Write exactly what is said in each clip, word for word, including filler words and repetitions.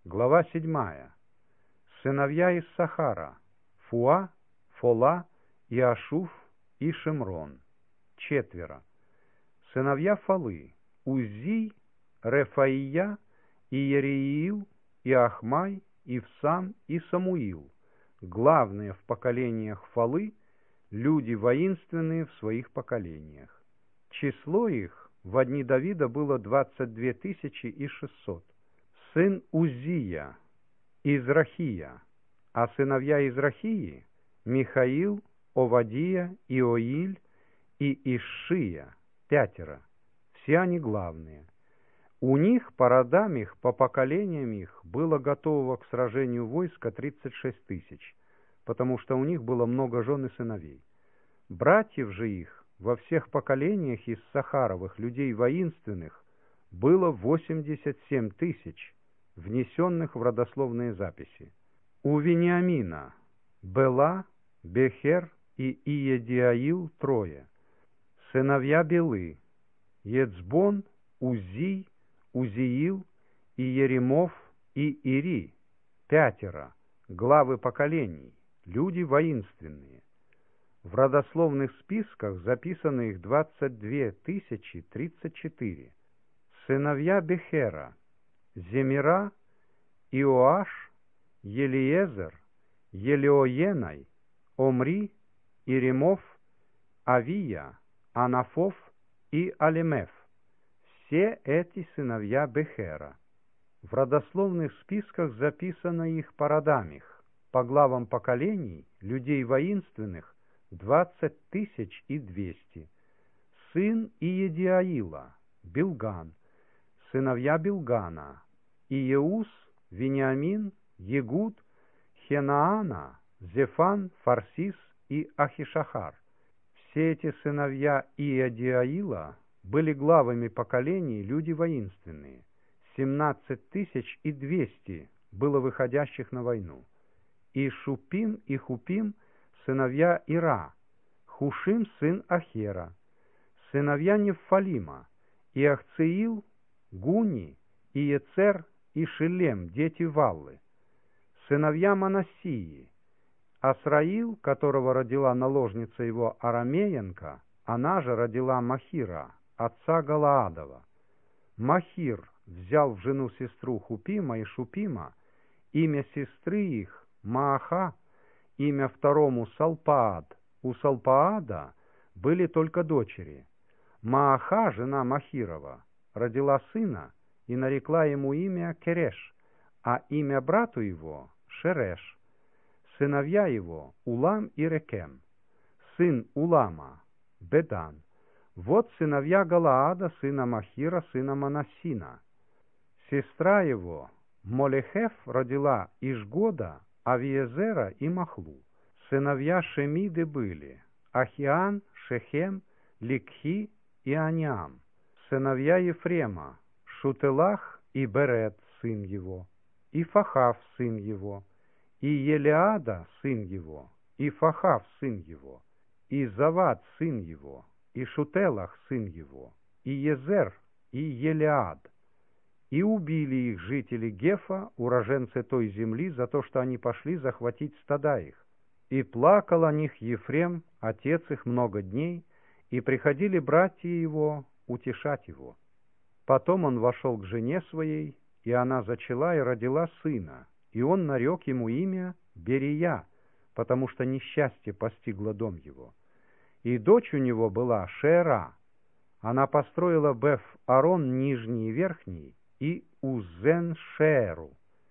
Глава седьмая. Сыновья Иссахара: Фуа, Фола, Иашуф и Шимрон. Четверо. Сыновья Фалы: Уззий, Рефаия, и Ереиил, и Ахмай, и Ивсам, и Самуил. Главные в поколениях Фалы, люди воинственные в своих поколениях. Число их в дни Давида было двадцать две тысячи и шестьсот. Сын Уззия: Израхия, а сыновья Израхии: Михаил, Овадия, Иоиль и Ишшия, пятеро. Все они главные. У них по родам их, по поколениям их было готового к сражению войска тридцать шесть тысяч, потому что у них было много жен и сыновей. Братьев же их во всех поколениях из Сахаровых, людей воинственных, было восемьдесят семь тысяч, внесенных в родословные записи. У Вениамина: Бела, Бехер и Иедиаил трое. Сыновья Белы: Ецбон, Уззий, Узиил и Еремов и Ири, пятеро, главы поколений, люди воинственные. В родословных списках записано их двадцать две тысячи тридцать четыре. Сыновья Бехера: Земира, Иоаш, Елиезер, Елеоенай, Омри, Иремов, Авия, Анафов и Алемеф. Все эти сыновья Бехера. В родословных списках записано их по родам их, по главам поколений, людей воинственных, двадцать тысяч и двести. Сын Иедиаила: Билган. Сыновья Билгана: Иеус, Вениамин, Егуд, Хенаана, Зефан, Фарсис и Ахишахар. Все эти сыновья Иедиаила были главами поколений, люди воинственные. семнадцать тысяч и двести было выходящих на войну. И Шупим и Хупим — сыновья Ира, Хушим — сын Ахера. Сыновья Неффалима: Иахциил, Гуни, Иецер и Шилем, дети Валлы. Сыновья Манассии: Асраил, которого родила наложница его Арамеенко, она же родила Махира, отца Галаадова. Махир взял в жену сестру Хупима и Шупима, имя сестры их Мааха, имя второму Салпаад. У Салпаада были только дочери. Мааха, жена Махирова, родила сына и нарекла ему имя Кереш, а имя брату его Шереш. Сыновья его Улам и Рекем. Сын Улама Бедан. Вот сыновья Галаада, сына Махира, сына Манассина. Сестра его Молехеф родила Ишгода, Авиезера и Махлу. Сыновья Шемиды были Ахиан, Шехем, Ликхи и Аниам. Сыновья Ефрема: Шутелах и Берет, сын его, и Фахав, сын его, и Елеада, сын его, и Фахав, сын его, и Завад, сын его, и Шутелах, сын его, и Езер, и Елеад. И убили их жители Гефа, уроженцы той земли, за то, что они пошли захватить стада их. И плакал о них Ефрем, отец их, много дней, и приходили братья его утешать его. Потом он вошел к жене своей, и она зачала и родила сына, и он нарек ему имя Берия, потому что несчастье постигло дом его. И дочь у него была Шеера. Она построила Беф-Арон нижний и верхний, и Узен-Шееру.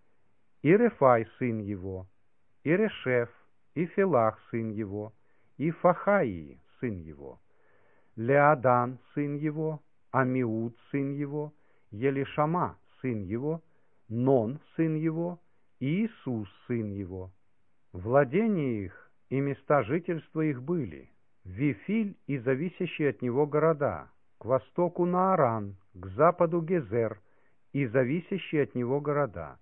И Рефай, сын его, и Решеф, и Филах, сын его, и Фахаи, сын его, Леадан, сын его, Амиуд, сын его, Елишама, сын его, Нон, сын его, и Иисус, сын его. Владения их и места жительства их были Вифиль и зависящие от него города, к востоку Нааран, к западу Гезер и зависящие от него города,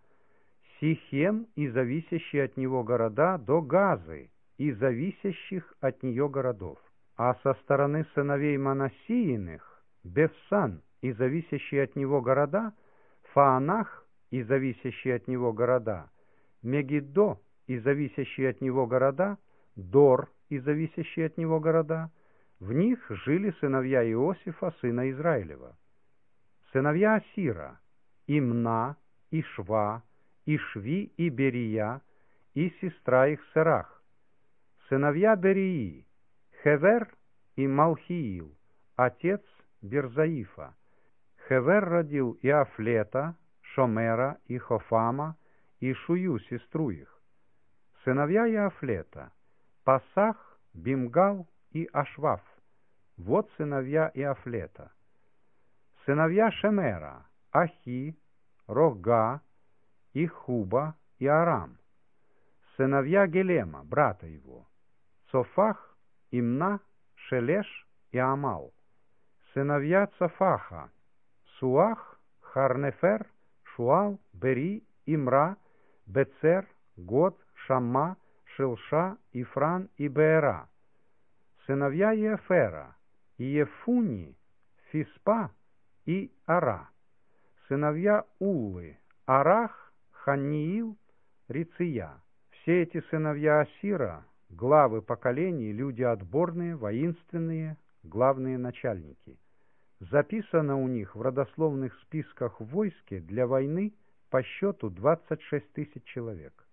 Сихем и зависящие от него города до Газы и зависящих от нее городов. А со стороны сыновей Манассииных Бефсан и зависящие от него города, Фаанах и зависящие от него города, Мегиддо и зависящие от него города, Дор и зависящие от него города. В них жили сыновья Иосифа, сына Израилева. Сыновья Асира, Имна, Ишва, Ишви и Берия, и сестра их Серах. Сыновья Берии, Хевер и Малхиил, отец Берзаифа. Хевер родил Иафлета, Шомера и Хофама, и Шую, сестру их. Сыновья Иафлета, Пасах, Бимгал и Ашваф. Вот сыновья Иафлета. Сыновья Шемера, Ахи, Рога, и Хуба и Арам. Сыновья Гелема, брата его, Цофах, Имна, Шелеш и Амал. Сыновья Цофаха, Суах, Харнефер, Шуал, Бери, Имра, Бецер, Год, Шамма, Шилша, Ифран и Беера. Сыновья Ефера, Ефуни, Фиспа и Ара. Сыновья Уллы, Арах, Ханиил, Риция. Все эти сыновья Асира, главы поколений, люди отборные, воинственные, главные начальники. Записано у них в родословных списках в войске для войны по счету двадцать шесть тысяч человек.